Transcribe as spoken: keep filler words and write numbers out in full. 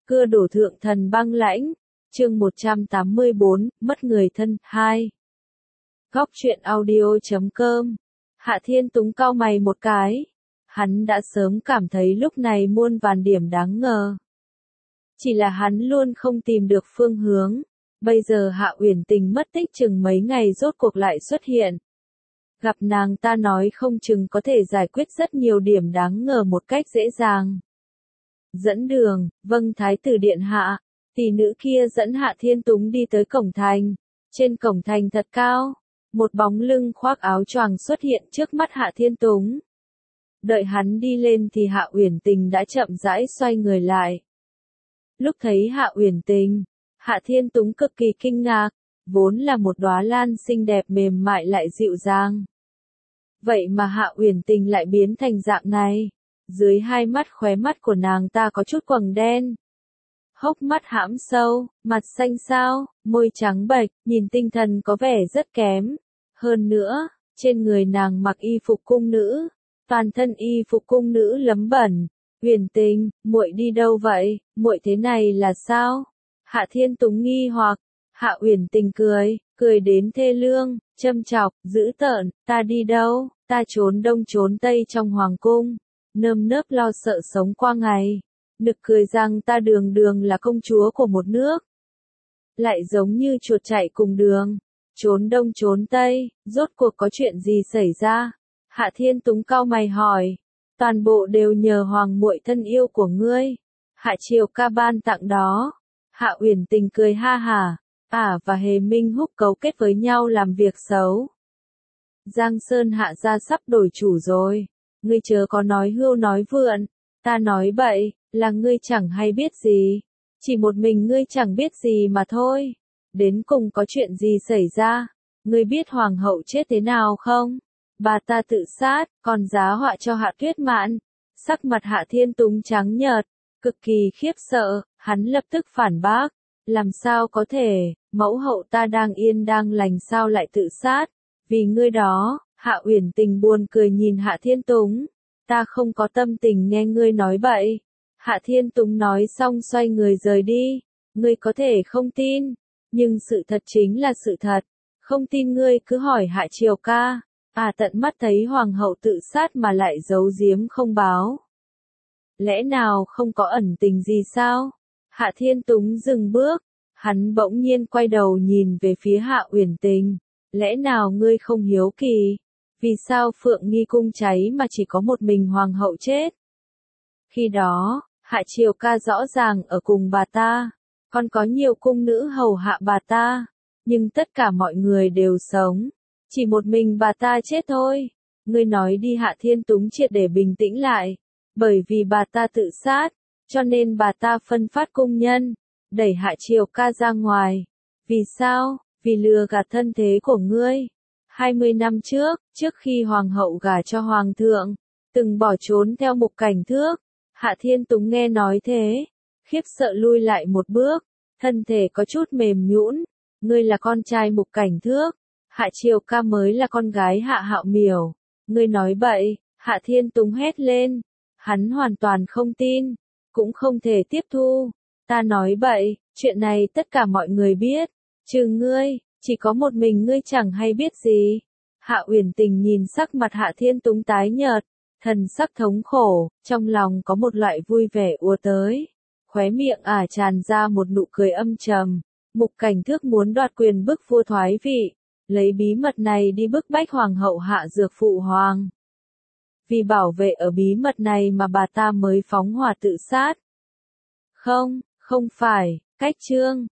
Cưa đổ thượng thần băng lãnh, chương một trăm tám mươi bốn, mất người thân, hai. Góc truyện audio.com. Hạ Thiên Túng cau mày một cái. Hắn đã sớm cảm thấy lúc này muôn vàn điểm đáng ngờ. Chỉ là hắn luôn không tìm được phương hướng. Bây giờ Hạ Uyển Tình mất tích chừng mấy ngày rốt cuộc lại xuất hiện. Gặp nàng ta nói không chừng có thể giải quyết rất nhiều điểm đáng ngờ một cách dễ dàng. Dẫn đường, vâng thái tử điện hạ. Tỷ nữ kia dẫn Hạ Thiên Túng đi tới cổng thành. Trên cổng thành thật cao, một bóng lưng khoác áo choàng xuất hiện trước mắt Hạ Thiên Túng. Đợi hắn đi lên thì Hạ Uyển Tình đã chậm rãi xoay người lại. Lúc thấy Hạ Uyển Tình, Hạ Thiên Túng cực kỳ kinh ngạc, vốn là một đóa lan xinh đẹp mềm mại lại dịu dàng. Vậy mà Hạ Uyển Tình lại biến thành dạng này. Dưới hai mắt khóe mắt của nàng ta có chút quầng đen. Hốc mắt hãm sâu, mặt xanh xao, môi trắng bệch, nhìn tinh thần có vẻ rất kém. Hơn nữa, trên người nàng mặc y phục cung nữ, toàn thân y phục cung nữ lấm bẩn. Uyển Tình, muội đi đâu vậy? Muội thế này là sao? Hạ Thiên Túng nghi hoặc. Hạ Uyển Tình cười, cười đến thê lương, châm chọc, dữ tợn, ta đi đâu? Ta trốn đông trốn tây trong hoàng cung, nơm nớp lo sợ sống qua ngày. Nực cười rằng ta đường đường là công chúa của một nước. Lại giống như chuột chạy cùng đường, trốn đông trốn tây, rốt cuộc có chuyện gì xảy ra? Hạ Thiên Túng cau mày hỏi, toàn bộ đều nhờ hoàng muội thân yêu của ngươi. Hạ Triều Ca ban tặng đó. Hạ Uyển Tình cười ha hả, ả và Hề Minh Húc cấu kết với nhau làm việc xấu. Giang Sơn Hạ gia sắp đổi chủ rồi, ngươi chớ có nói hưu nói vượn, ta nói bậy, là ngươi chẳng hay biết gì, chỉ một mình ngươi chẳng biết gì mà thôi. Đến cùng có chuyện gì xảy ra? Ngươi biết hoàng hậu chết thế nào không? Bà ta tự sát, còn giá họa cho Hạ Tuyết Mạn. Sắc mặt Hạ Thiên Túng trắng nhợt, cực kỳ khiếp sợ, hắn lập tức phản bác, làm sao có thể, mẫu hậu ta đang yên đang lành sao lại tự sát? Vì ngươi đó. Hạ Uyển Tình buồn cười nhìn Hạ Thiên Túng, ta không có tâm tình nghe ngươi nói bậy. Hạ Thiên Túng nói xong xoay người rời đi. Ngươi có thể không tin, nhưng sự thật chính là sự thật. Không tin ngươi cứ hỏi Hạ Triều Ca. À tận mắt thấy hoàng hậu tự sát mà lại giấu giếm không báo. Lẽ nào không có ẩn tình gì sao? Hạ Thiên Túng dừng bước, hắn bỗng nhiên quay đầu nhìn về phía Hạ Uyển Tình. Lẽ nào ngươi không hiếu kỳ? Vì sao Phượng Nghi cung cháy mà chỉ có một mình hoàng hậu chết? Khi đó, Hạ Triều Ca rõ ràng ở cùng bà ta, còn có nhiều cung nữ hầu hạ bà ta, nhưng tất cả mọi người đều sống, chỉ một mình bà ta chết thôi. Ngươi nói đi. Hạ Thiên Túng triệt để bình tĩnh lại, bởi vì bà ta tự sát, cho nên bà ta phân phát cung nhân, đẩy Hạ Triều Ca ra ngoài. Vì sao? Vì lừa gạt thân thế của ngươi. hai mươi năm trước, trước khi hoàng hậu gả cho hoàng thượng, từng bỏ trốn theo Mục Cảnh Thước. Hạ Thiên Túng nghe nói thế, khiếp sợ lui lại một bước, thân thể có chút mềm nhũn. Ngươi là con trai Mục Cảnh Thước, Hạ Triều Ca mới là con gái Hạ Hạo Miểu. Ngươi nói bậy. Hạ Thiên Túng hét lên, hắn hoàn toàn không tin, cũng không thể tiếp thu. Ta nói bậy, chuyện này tất cả mọi người biết, trừ ngươi, chỉ có một mình ngươi chẳng hay biết gì. Hạ Uyển Tình nhìn sắc mặt Hạ Thiên Túng tái nhợt, thần sắc thống khổ, trong lòng có một loại vui vẻ ùa tới. Khóe miệng ả tràn ra một nụ cười âm trầm. Mục Cảnh Thước muốn đoạt quyền bức vua thoái vị, lấy bí mật này đi bức bách hoàng hậu hạ dược phụ hoàng. Vì bảo vệ ở bí mật này mà bà ta mới phóng hỏa tự sát. Không, không phải, cách chương.